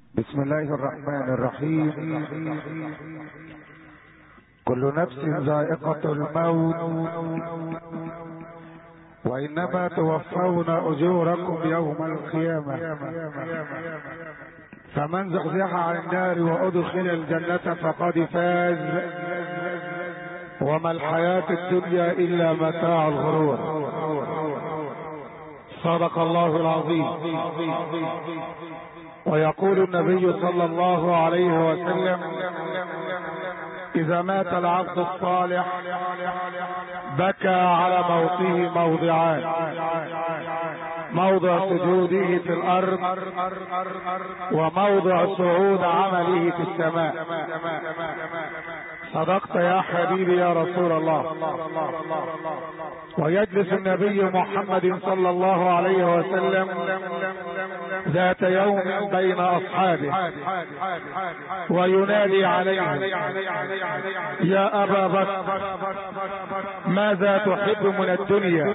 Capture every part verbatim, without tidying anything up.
بسم الله الرحمن الرحيم. كل نفس ذائقة الموت وإنما توفون أجوركم يوم القيامة، فمن زحزح عن النار وأدخل الجنة فقد فاز، وما الحياة الدنيا إلا متاع الغرور. صدق الله العظيم. ويقول النبي صلى الله عليه وسلم: إذا مات العبد الصالح بكى على موته موضعان: موضع سجوده في الأرض وموضع صعود عمله في السماء. صدقت يا حبيبي يا رسول الله. ويجلس النبي محمد صلى الله عليه وسلم ذات يوم بين أصحابه وينادي عليهم: يا أبا بكر، ماذا تحب من الدنيا؟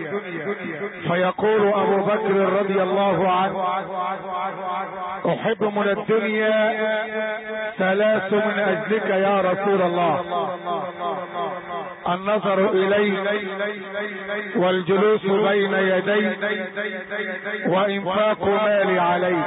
فيقول أبو بكر رضي الله عنه: أحب من الدنيا ثلاث من أجلك يا رسول الله: النظر إليك، والجلوس بين يديك، وإنفاق مالي عليك.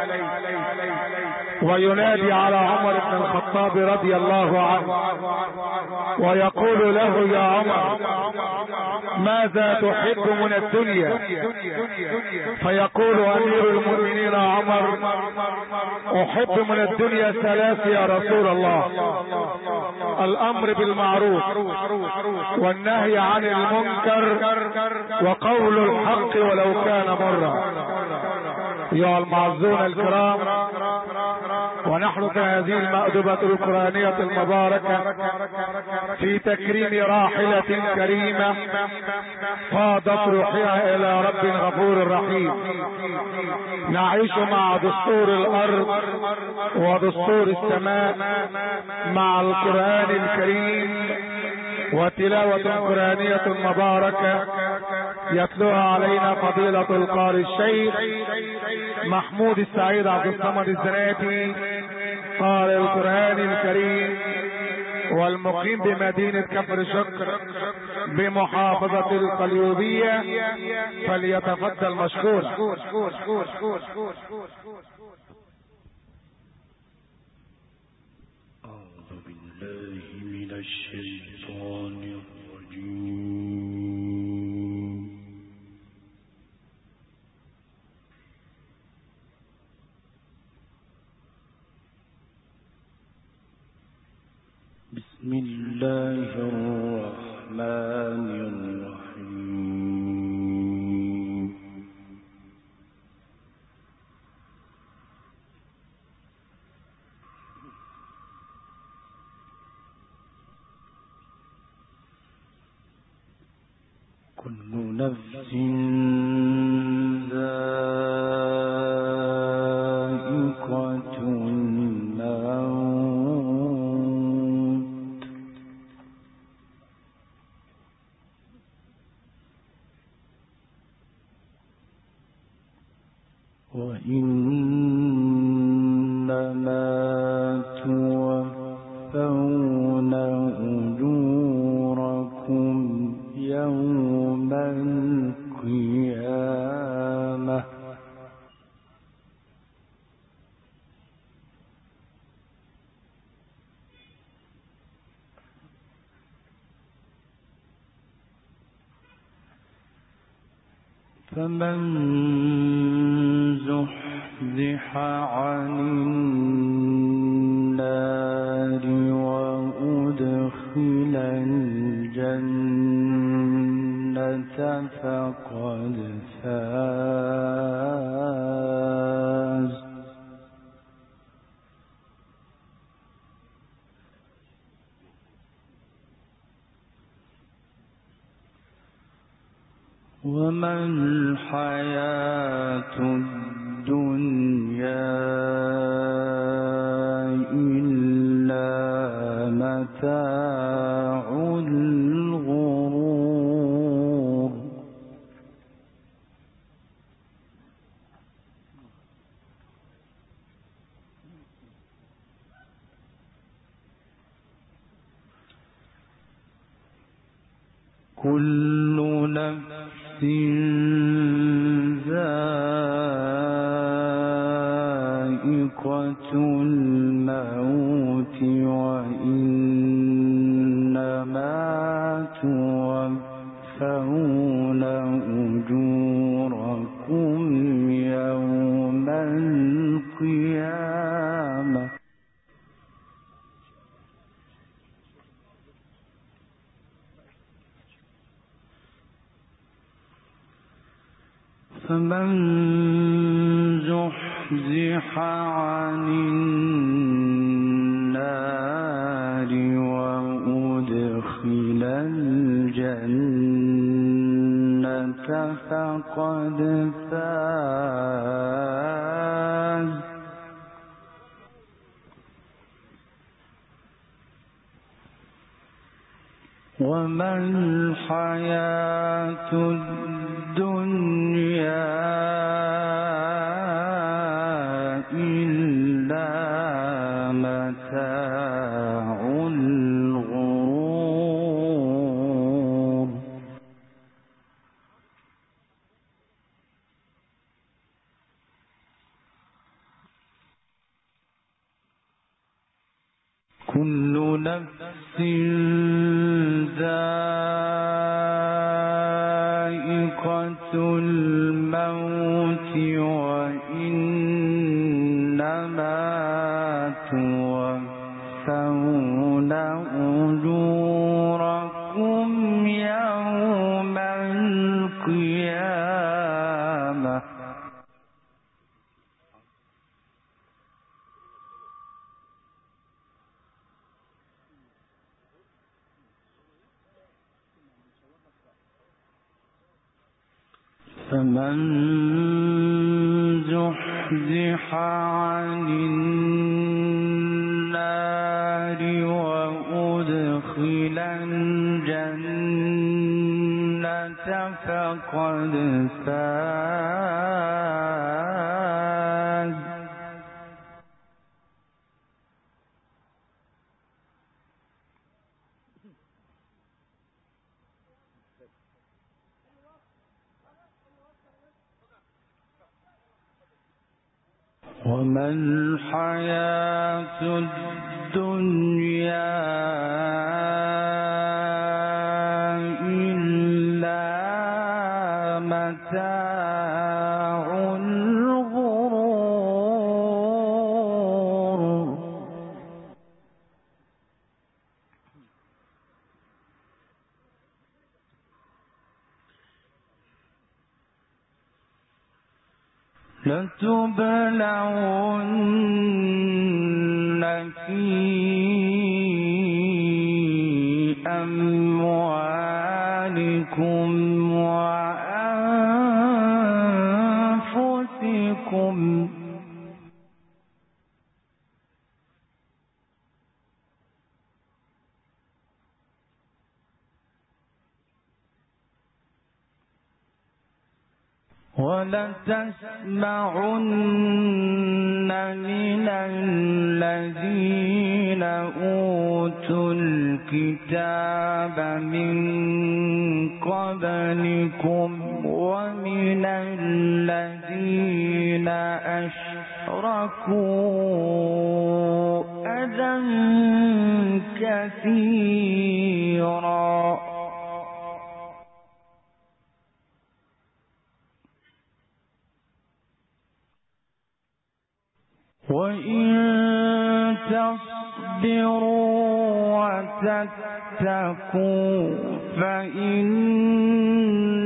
وينادي على عمر بن الخطاب رضي الله عنه ويقول له: يا عمر، ماذا تحب من الدنيا؟ فيقول أمير المؤمنين عمر: أحب من الدنيا ثلاث يا رسول الله: الأمر بالمعروف، والنهي عن المنكر، وقول الحق ولو كان مرا. أيها المعزون الكرام، ونحن في هذه المأدبة القرآنية المباركة في تكريم راحلة كريمة فاضت روحها إلى رب غفور رحيم، نعيش مع دستور الأرض ودستور السماء مع القرآن الكريم وتلاوة قرآنية مباركة يتلوها علينا فضيلة القارئ الشيخ محمود السعيد عبد الصمد الزناتي، قارئ القرآن الكريم والمقيم بمدينة كفر شكر بمحافظة القليوبية، فليتفضل مشكورا. أعوذ بالله من الشيطان الرجيم. بسم الله الرحمن الرحيم. كل نفس ذائقة الموت، وإنما توفون أجوركم يوم القيامة، فمن زحزح عن النار وأدخل الجنة فقد فاز، وما الحياة الدنيا إلا متاع الغرور. كل نفس ذائقة الموت وإنما توفون أجوركم يوم القيامة فمن زحزح عن النار وأدخل الجنة فقد فاز وما الحياة الدنيا إلا متاع الغرور كل نفس ذائقة الموت وإنما توفون أجوركم يوم القيامة فمن زحزح عن النار وأدخل الجنة فقد فاز وما الحياة الدنيا إلا متاع الغرور لتبلغن في أموالكم وأنفسكم ولتسمعن من الذين أوتوا الكتاب من قبلكم ومن الذين أشركوا أذى كثيرا وإن تصبروا وتتقوا فإن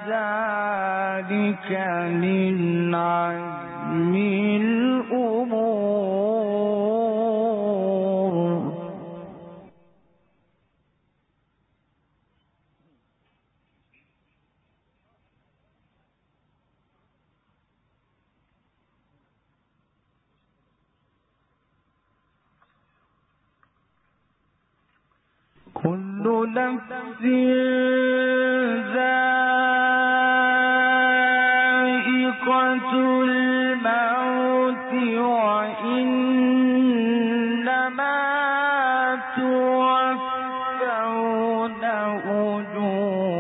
ذلك من عزم الأمور كل نفس ذائقة الموت وإنما توفون أجوركم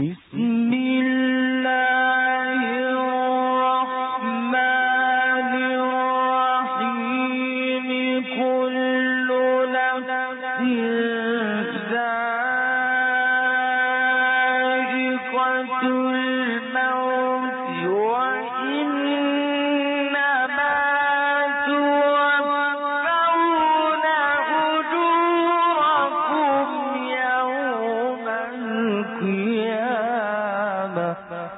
بسم الله الرحمن الرحيم كل نفس ذائقة الموت وإنما توفون أجوركم يوم القيامة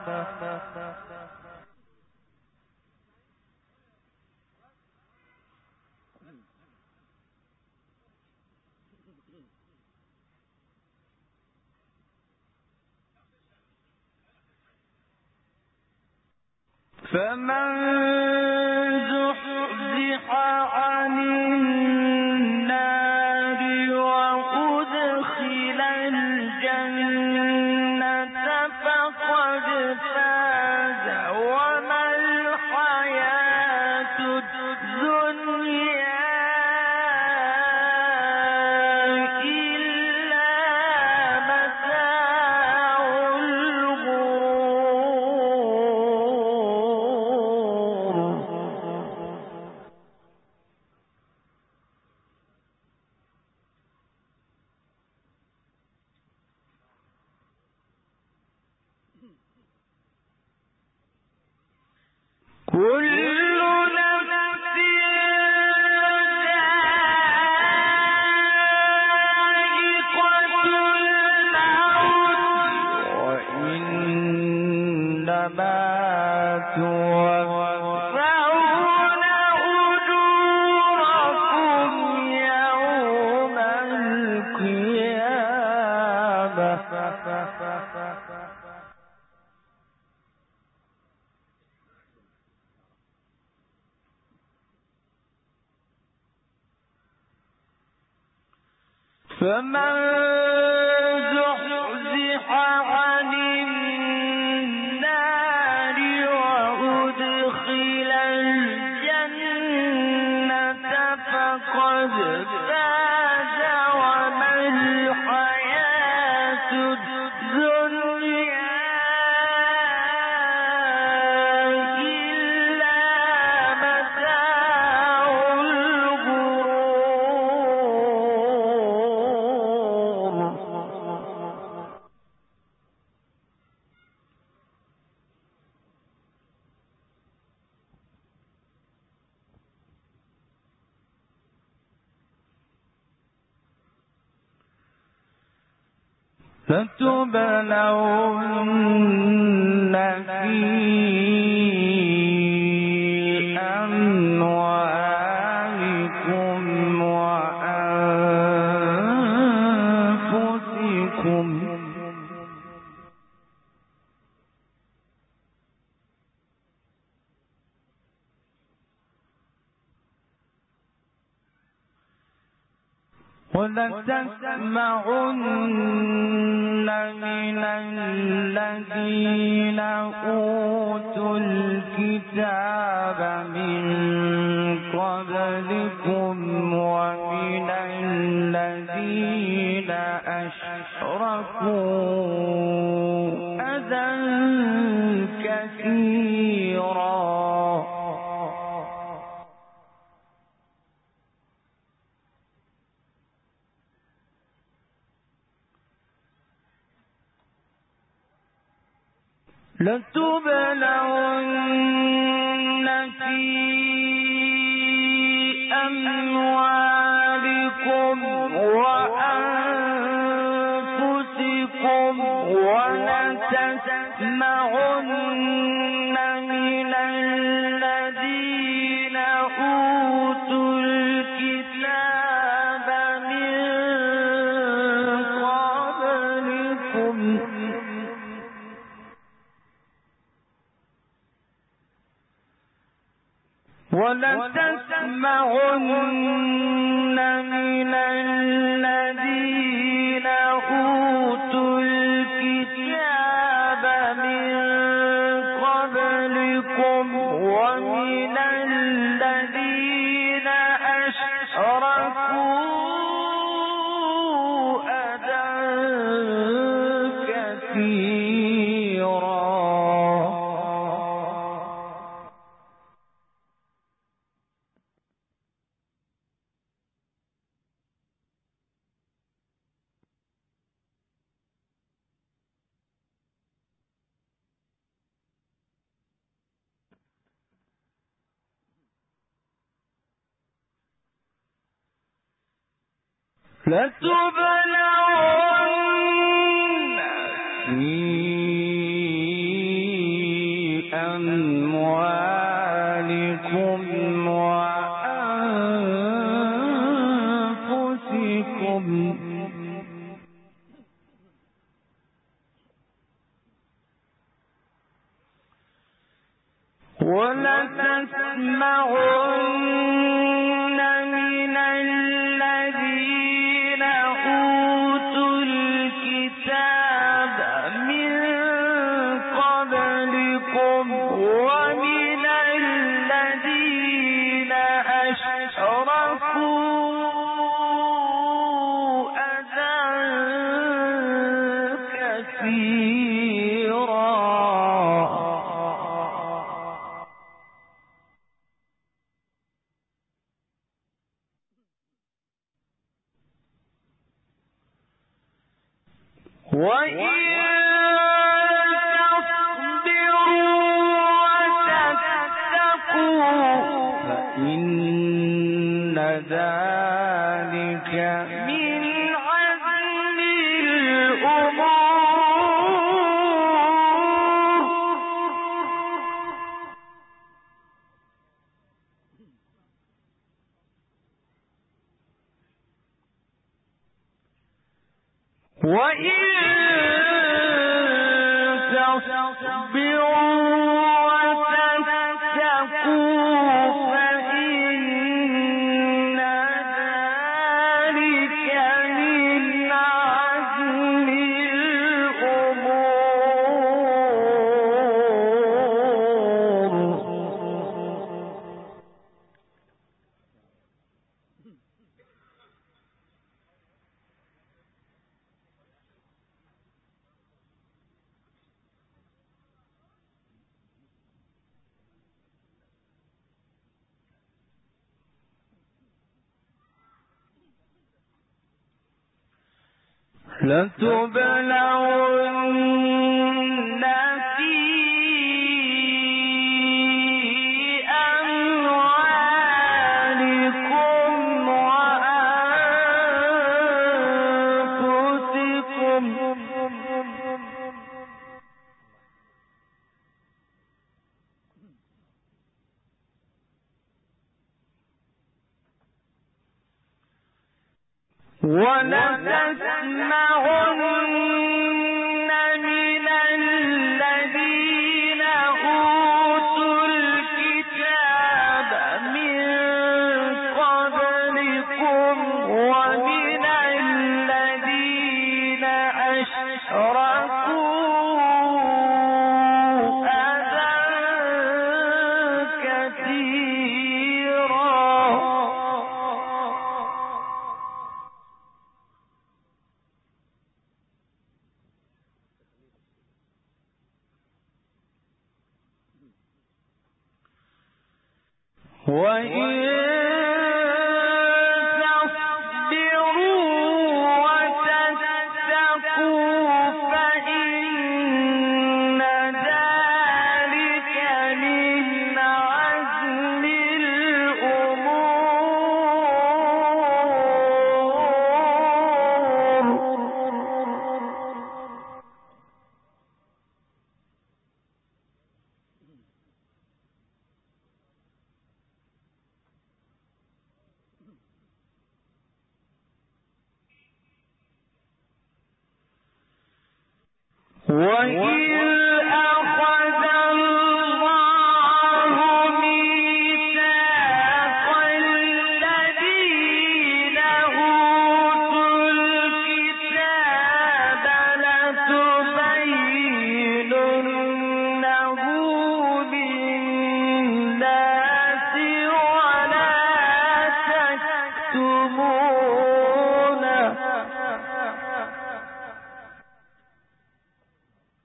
فمن زحزح عن النار وأدخل الجنة فقد فاز وما الحياة الدنيا إلا متاع الغرور. كل نفس ذائقة الموت وإنما توفون أجوركم يوم القيامة فمن زحزح عن النار وأدخل الجنة فقد فاز وما الحياة الدنيا إلا متاع الغرور. لتبلون في أموالكم وأنفسكم ولتسمعن من الذين أوتوا الكتاب من قبلكم ومن الذين أشركوا أذى كثيرا لتبلون في أموالكم وأنفسكم ولتسمعن من الذين أوتوا الكتاب من قبلكم ولتسمعن من الذين أوتوا الكتاب من قبلكم ومن الذين أشركوا أذى كثيرا لتبلغن في أموالكم وأنفسكم ولتسمعن من الذين أوتوا الكتاب من قبلكم ومن الذين أشركوا أذى كثيرا وَإِن تَصْبِرُوا وَتَتَّقُوا فَإِنَّ ذَلِكَ مِنْ عَزْمِ الْأُمُورِ وَإِن تصبروا وتتقوا فإن ذلك من عزم الأمور لتبلغن في أموالكم وأنفسكم ولتسمعن من الذين أوتوا الكتاب من قبلكم ومن الذين أشركوا أذى كثيرا وَإِن تَصْبِرُوا وَتَتَّقُوا فَإِنَّ ذَلِكَ مِنْ عَزْمِ الْأُمُورِ وَإِذْ أَخَذَ اللَّهُ مِيثَاقَ الَّذِينَ أُوتُوا الْكِتَابَ لَتُبَيِّنُنَّهُ لِلنَّاسِ وَلَا تَكْتُمُونَهُ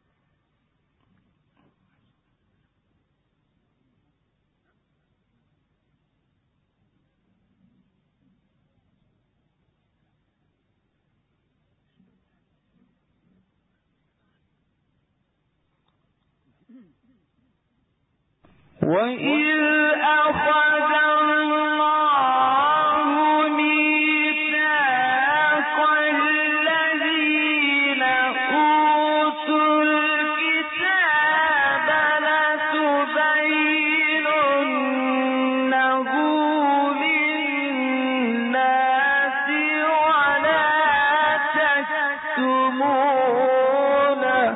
وإذ أخذ الله ميثاق الذين أوتوا الكتاب لتبيننه للناس ولا تكتمونه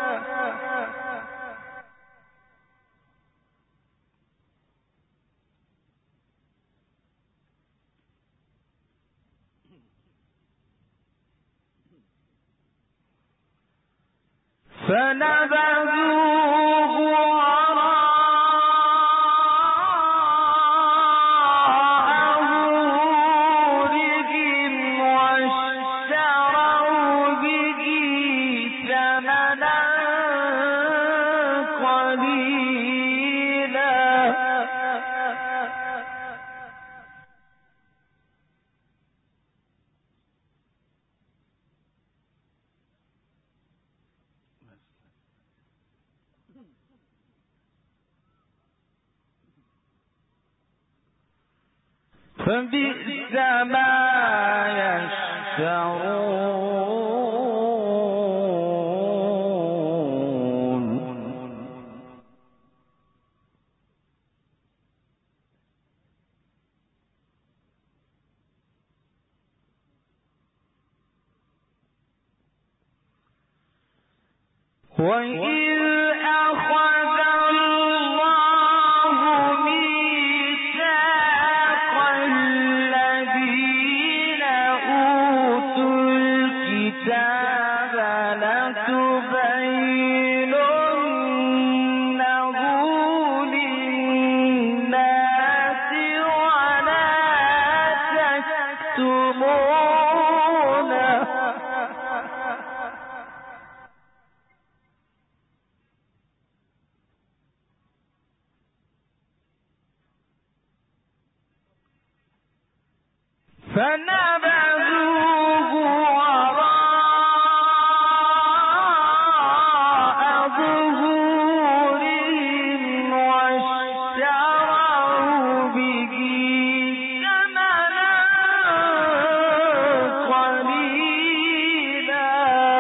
فنبذوه وراء ظهورهم واشتروا به ثمنا قليلا فبئس ما يشترون وإذ أخذ الله ميثاق الذين أوتوا الكتاب لتبيننه للناس ولا تكتمونه فنبذوه وراء ظهورهم واشتروا به ثمنا قليلا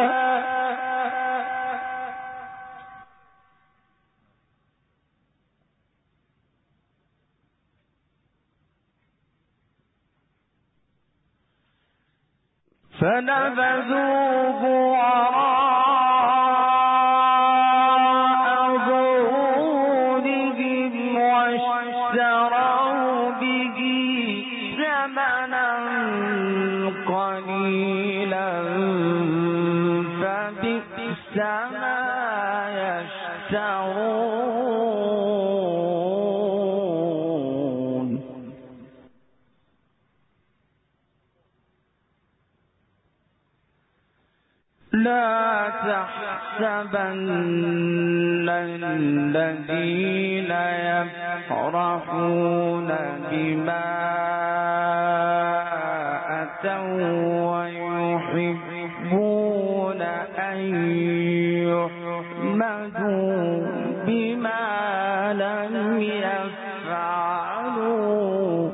فنبذوه وراء ظهورهم واشتروا به ثمنا قليلا فبئس ما يشترون لا تحسبن الذين يفرحون بما أتوا ويحبون أن يحمدوا بما لم يفعلوا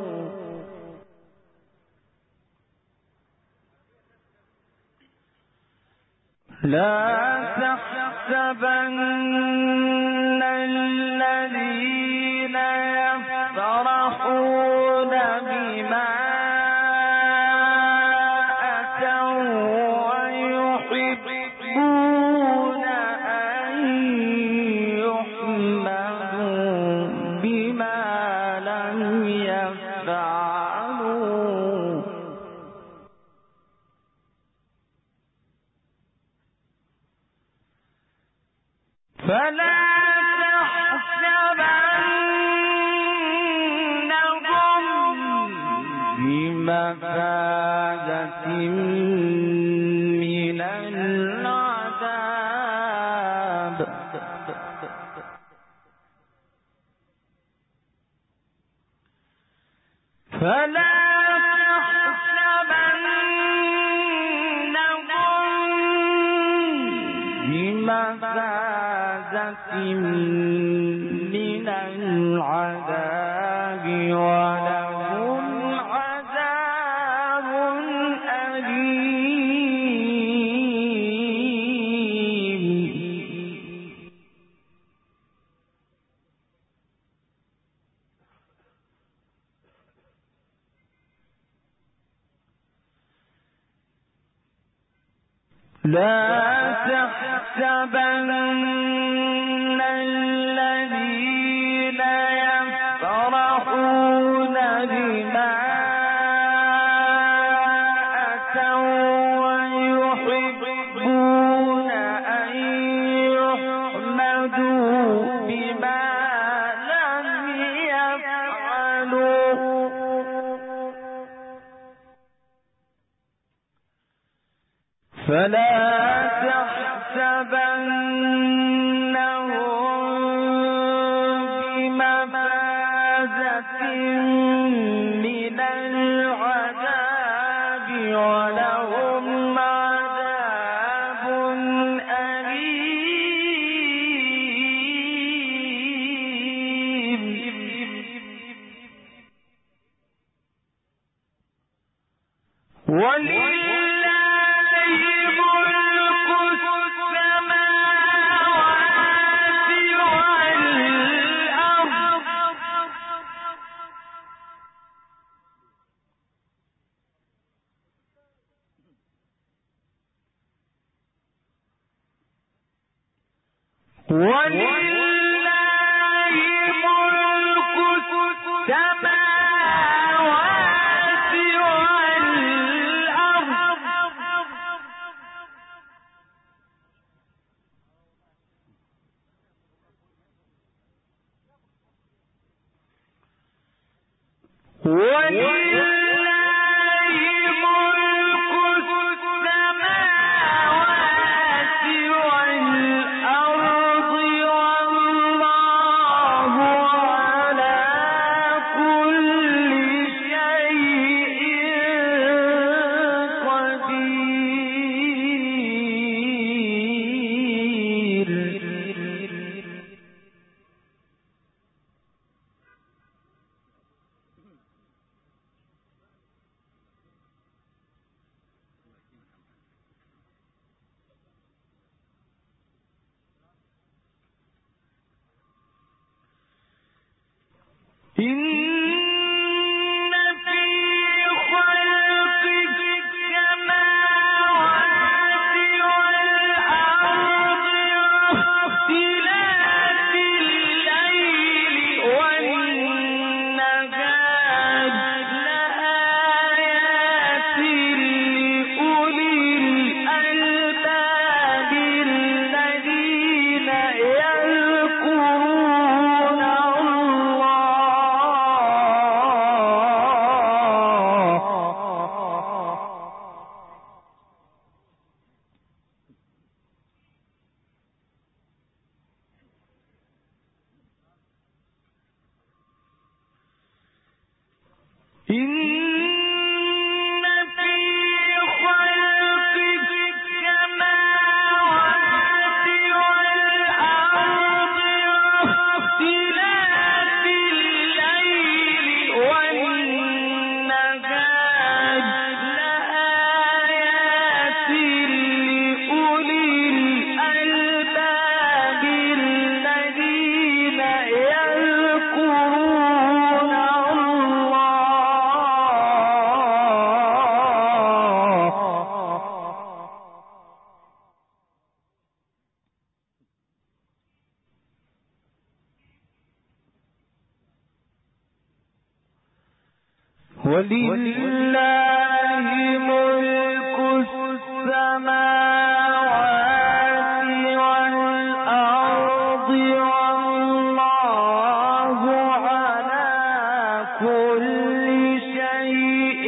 لا تحسبن الذين يفرحون بما أتوا ويحبون أن يحمدوا بما لم يفعلوا فلا تحسبنهم بمفازة من العذاب فلا تحسبنهم بمفازة بمفازة من العذاب ولهم عذاب أليم. لا تحسبن الذين يفرحون بما أتوا ويحبون أن يحمدوا بما لم يفعلوا فلا من العذاب ولهم عذاب أليم. ولله ملك السماوات والأرض ولله ملك السماوات والأرض ولله ولله ملك السماوات والأرض والله على كل شيء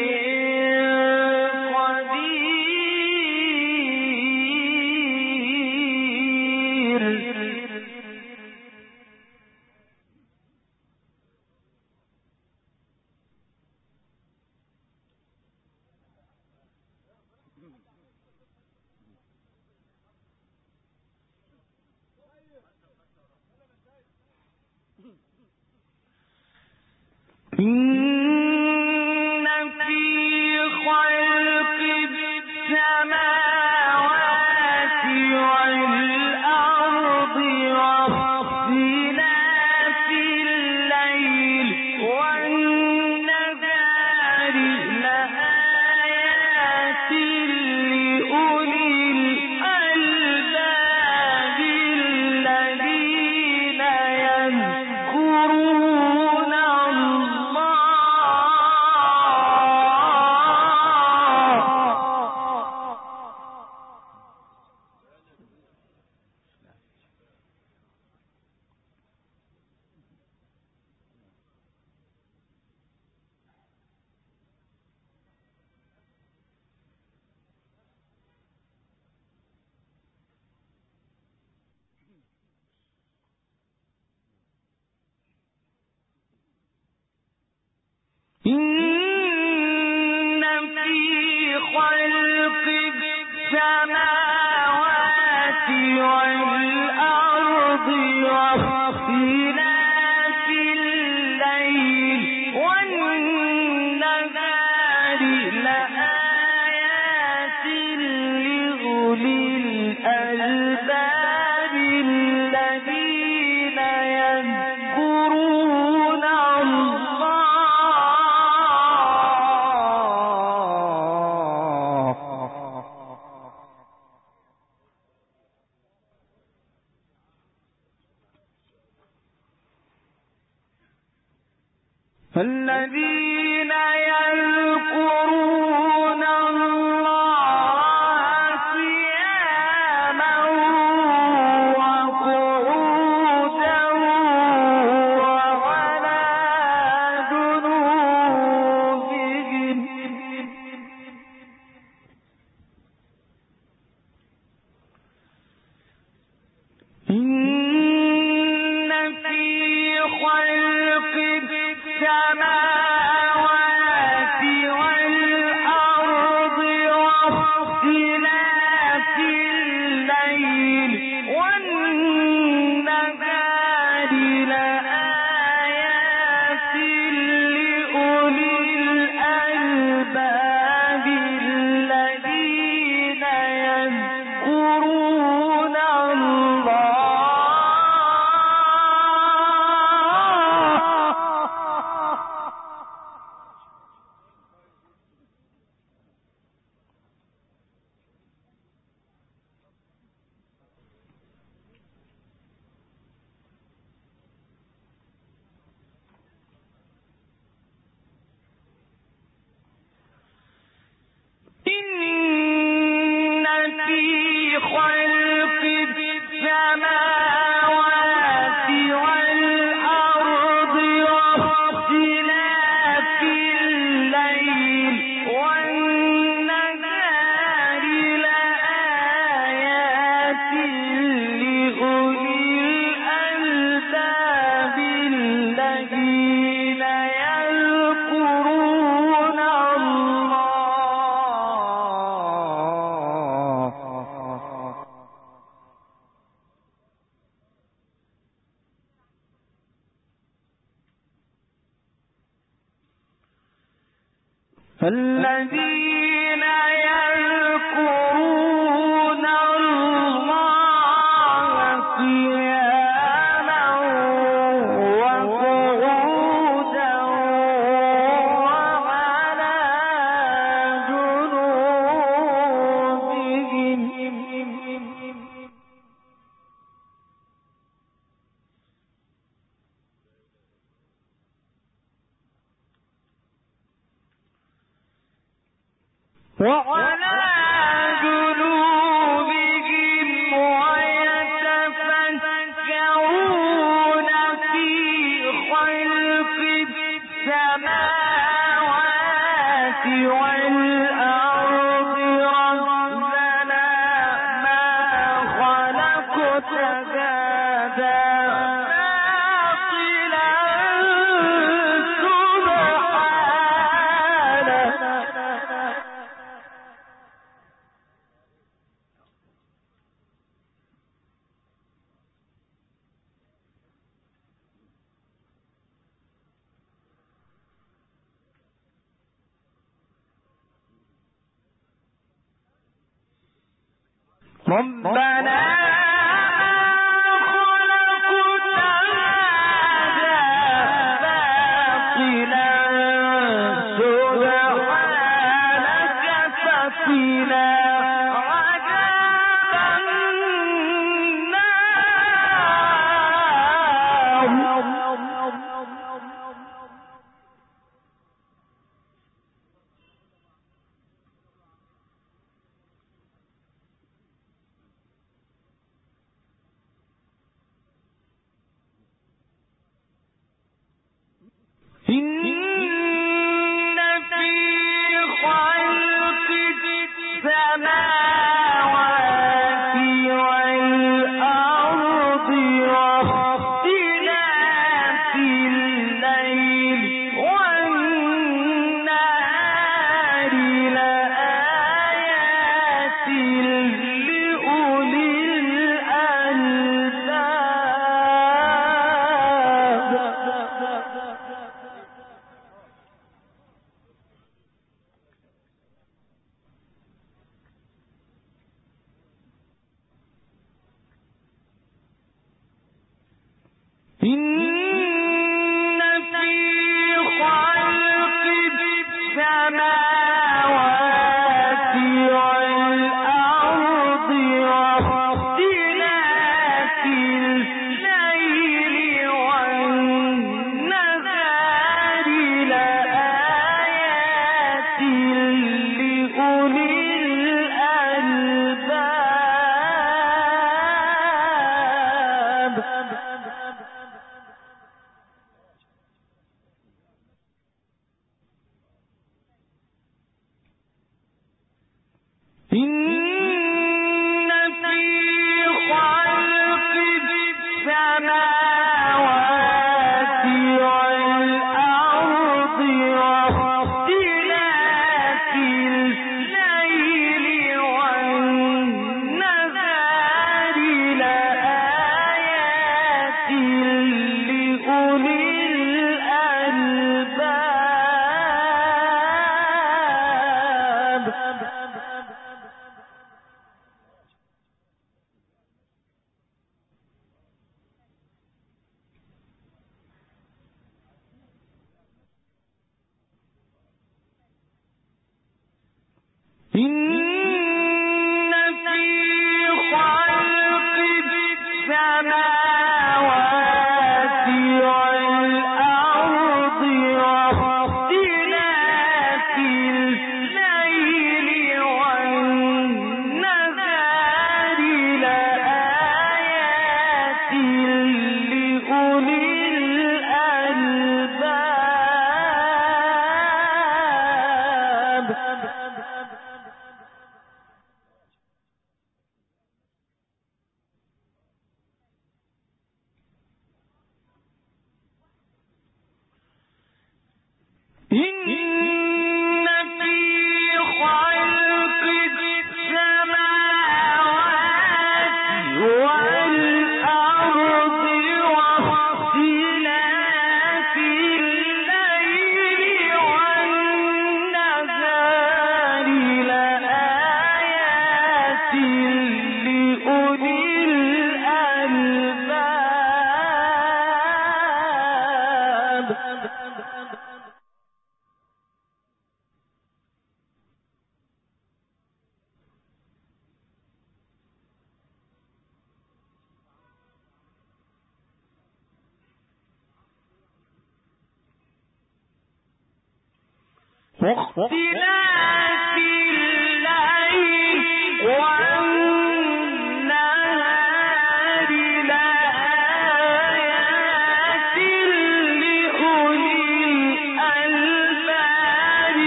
قدير. الذين يذكرون الله قياما وقعودا وعلى جنوبهم إن في خلق السماوات والأرض واختلاف الليل والنهار لآيات لأولي الألباب الذين يذكرون الله إن في خلق السماوات والأرض واختلاف الليل والنهار لآيات لأولي الألباب الذين يذكرون الله الذين يذكرون الله قياما وقعودا وعلى جنوبهم وعلى جنوبهم ويتفكرون في خلق السماوات والأرض ربنا ما خلقت هذا باطلا سبحانك ربنا واختلاف الليل والنهار لآيات لأولي الألباب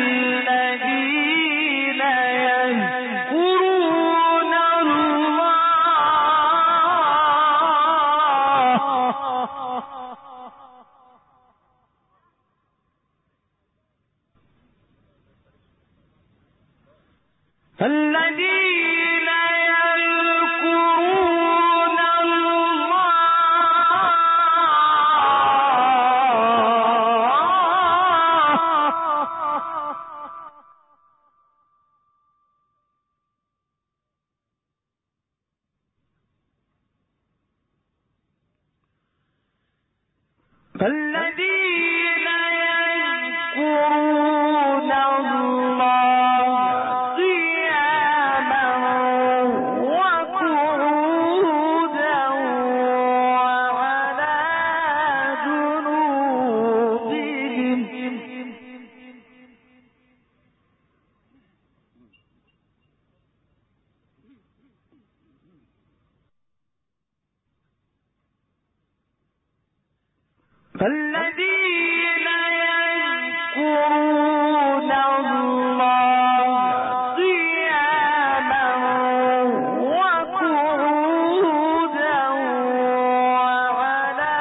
الذين يذكرون الله الذين فالذين يذكرون الله قياما وقعودا وعلى جنوبهم فالذين يذكرون الله قياما وقعودا وعلى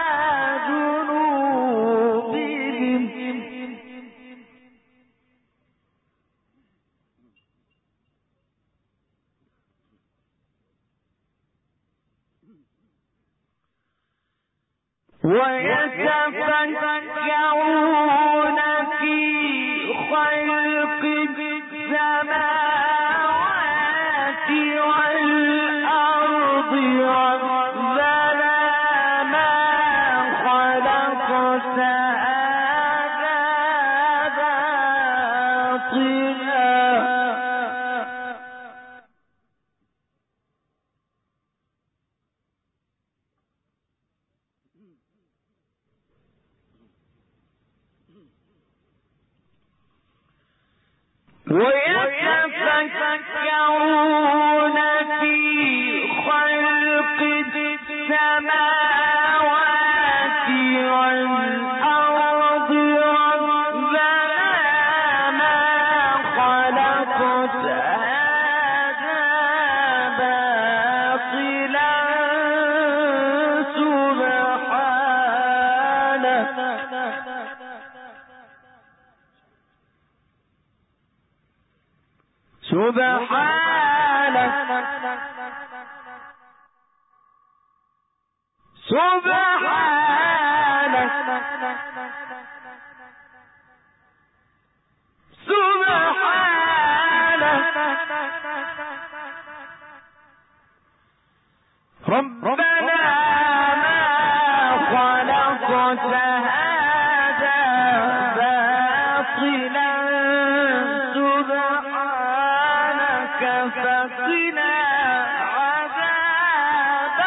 جنوبهم ويتفكرون في خلق السماوات والأرض ربنا ما خلقت هذا باطلا ويتفكرون في خلق السماوات والأرض ربنا ما خلقت هذا باطلا سبحانك سبحانك سبحانك ربنا ما خلقت هذا باطلا سبحانك فقنا عذاب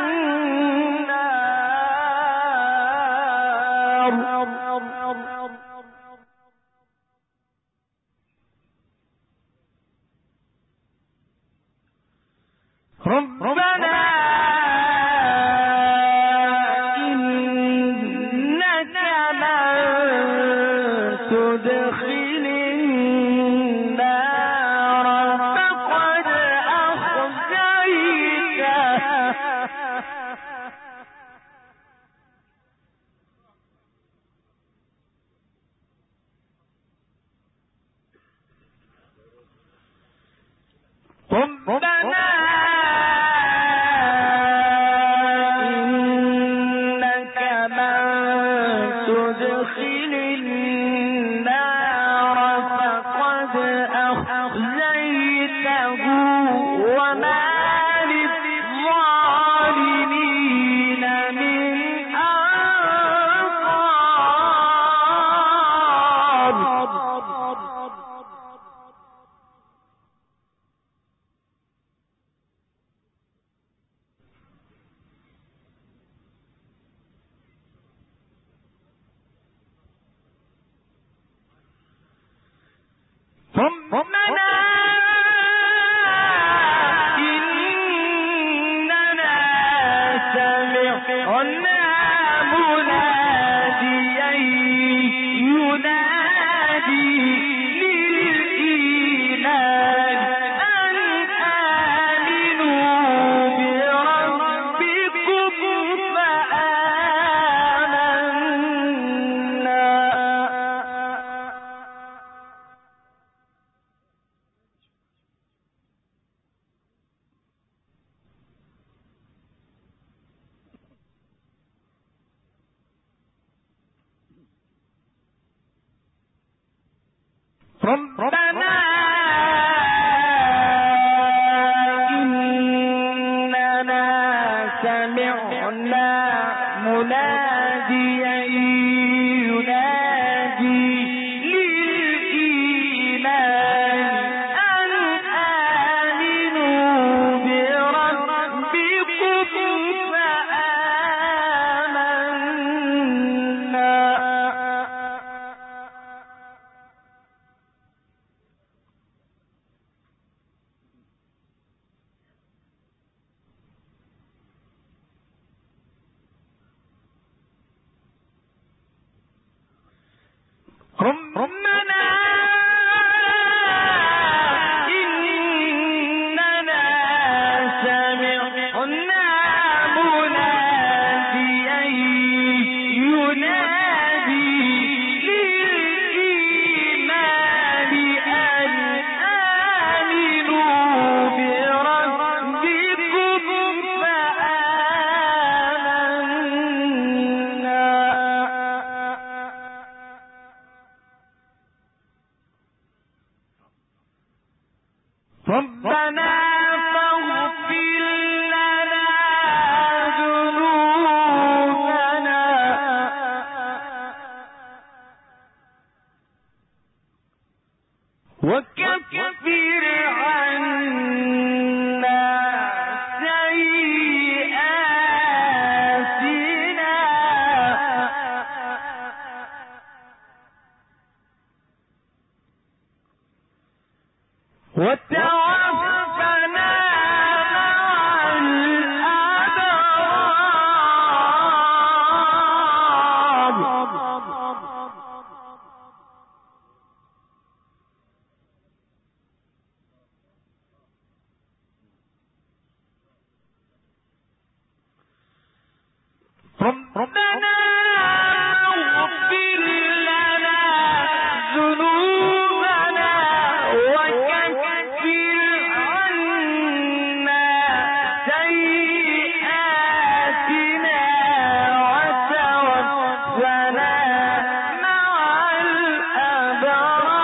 النار ربنا إنك من تدخل النار فقد أخزيته ربنا إنك من تدخل النار فقد أخزيته وما للظالمين من أنصار ربنا إننا سمعنا مناديا ينادي للإيمان أن آمنوا بربكم فآمنا ربنا إننا سمعنا مناديا ينادي للإيمان أن آمنوا بربكم فآمنا. ربنا إننا سمعنا مناديا ينادي للإيمان أن آمنوا بربكم فآمنا. ربنا فاغفر لنا ذنوبنا وكفر عنا سيئاتنا وتوفنا مع الأبرار. ربنا اغفر لنا ذنوبنا وكفر عنا سيئاتنا وتوفنا مع الأبرار.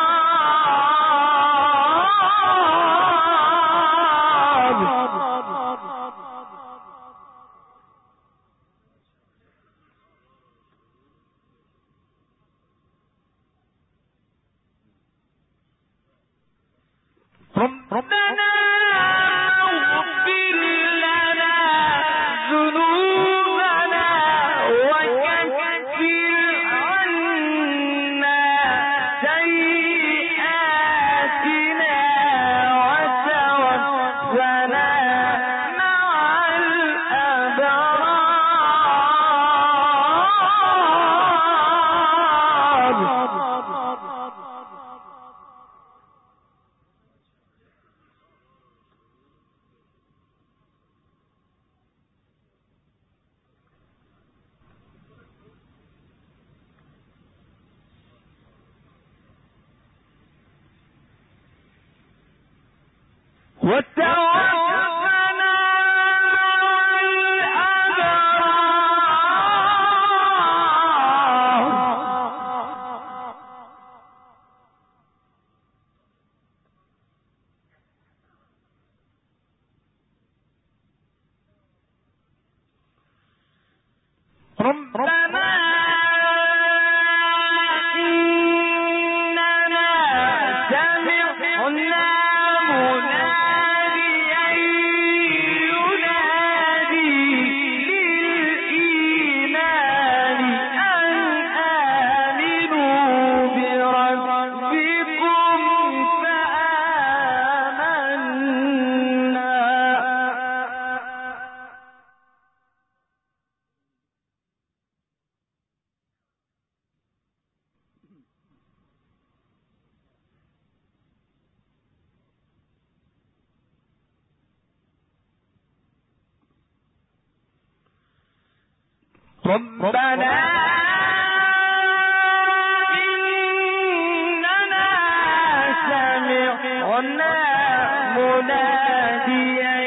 ربنا اغفر لنا ذنوبنا وكفر عنا سيئاتنا وتوفنا مع الأبرار. وتوفنا ربنا إننا سمعنا مناديا ينادي للإيمان أن آمنوا بربكم فآمنا. ربنا إننا سمعنا مناديا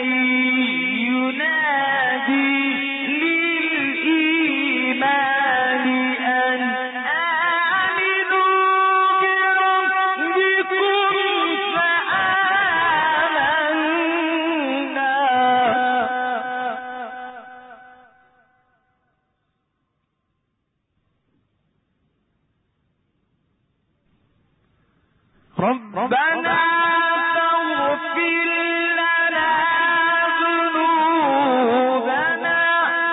ينادي للإيمان أن آمنوا بربكم فآمنا. ربنا فاغفر لنا ذنوبنا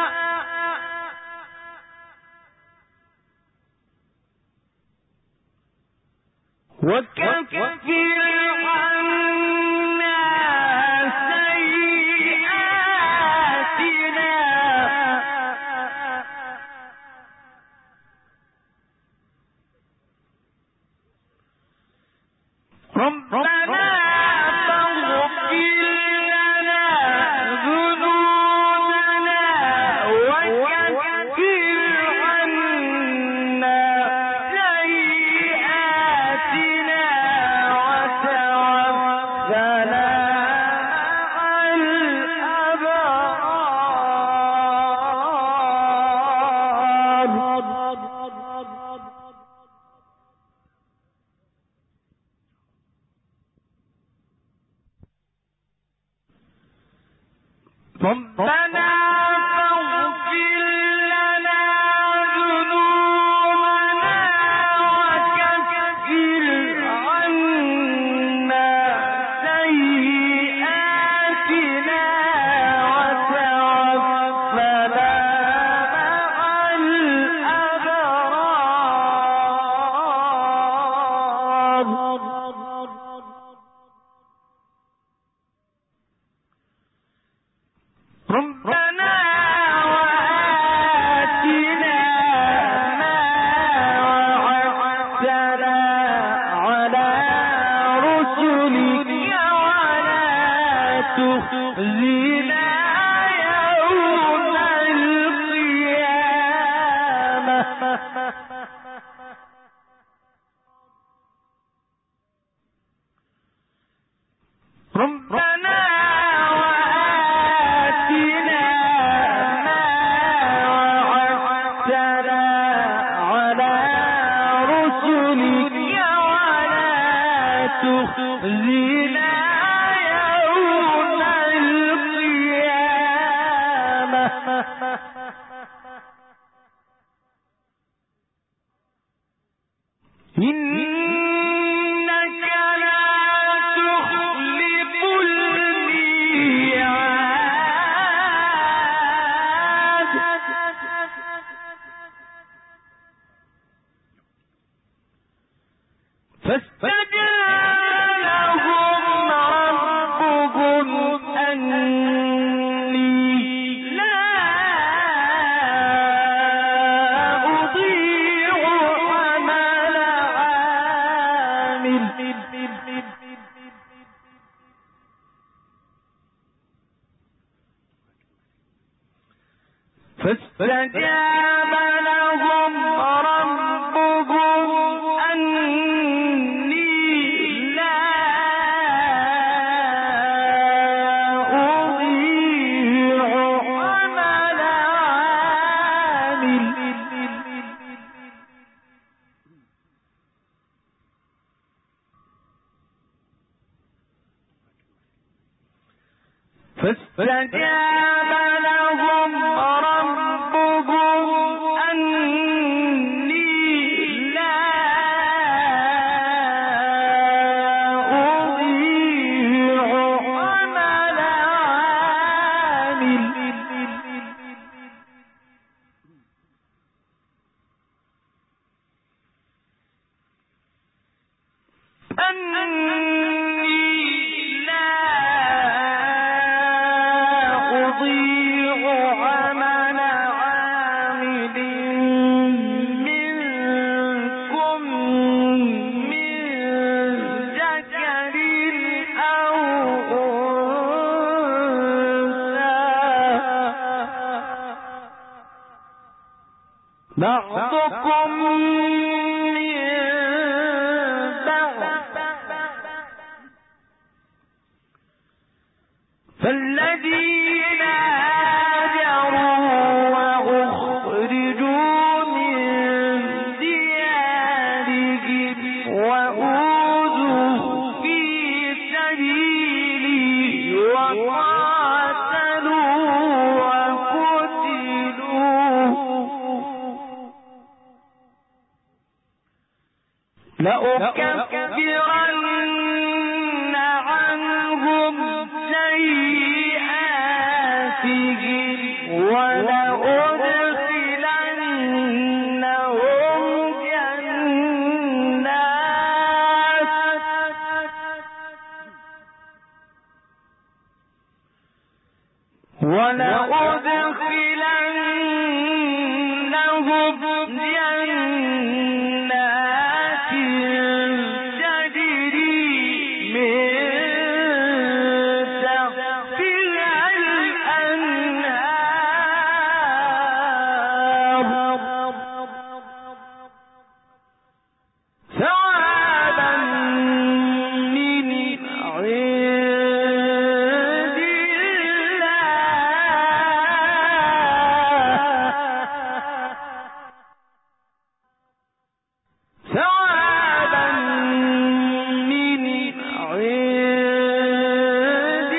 وكفر عنا سيئاتنا ربنا فاغفر لنا ذنوبنا وكفر عنا سيئاتنا وتوفنا مع الأبرار ربنا فاغفر لنا ذنوبنا وكفر عنا سيئاتنا وتوفنا مع الأبرار ربنا وآتنا ما وعدتنا على رسلك ولا تخزنا يوم القيامة ربنا وآتنا ما وعدتنا على رسلك ولا تخزنا يوم القيامة إنك لا تخلف الميعاد فاستجاب لهم ربهم أني لا أضيع عمل عامل فاستجاب لهم ربهم أني لا أضيع عمل عامل فاستجاب لهم ربهم أني لا أضيع عمل عامل أني لا أضيع عمل عامل منكم من ذكر أو أنثى بعضكم من بعض فالذين هاجروا وأخرجوا من ديارهم وأوذوا في سبيلي وقاتلوا وقتلوا لأكفرن عنهم سيئاتهم ولأدخلنهم جنات ولأدخلنهم جنات تجري من تحتها الأنهار ثوابا من عند الله ثوابا من عند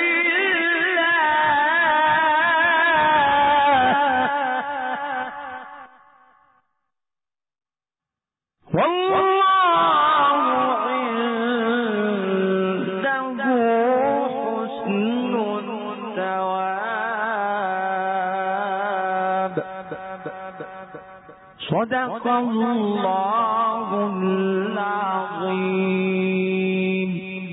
الله والله عنده حسن الثواب صدق الله العظيم.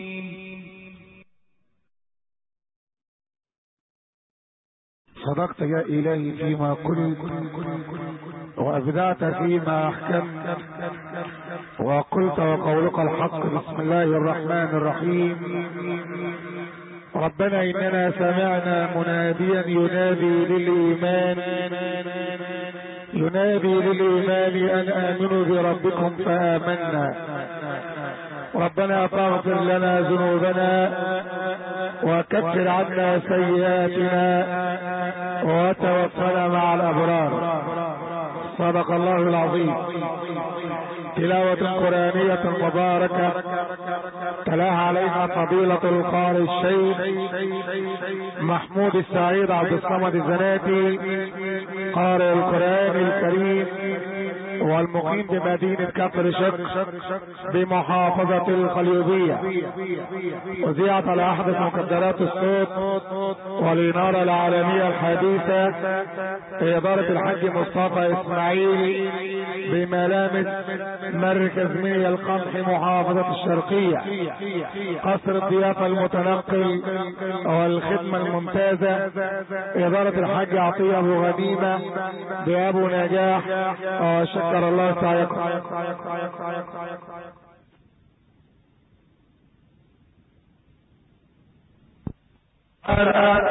صدقت يا إلهي فيما قلت وأبدعت فيما أحكمت وقلت وقولك الحق. بسم الله الرحمن الرحيم. ربنا إننا سمعنا مناديا ينادي للإيمان ينادي للإيمان أن آمنوا بربكم فآمنا. ربنا فاغفر لنا ذنوبنا وكفر عنا سيئاتنا وتوفنا مع الأبرار. صدق الله العظيم. تلاوة قرآنية مباركة تلاها علينا فضيلة القارئ الشيخ محمود السعيد عبد الصمد الزناتي قارئ القرآن الكريم والمقيم بمدينة كفر شك بمحافظة القليوبية. وزيعت على أحدث مقدرات الصوت والإنارة العالمية الحديثة في إدارة الحاج مصطفى إسماعيل بملامس مركز مية القمح محافظة الشرقية. قصر الضيافة المتنقل والخدمة الممتازة إدارة الحاج عطية أبو غنيمة بأبو نجاح. شكر الله سعيكم.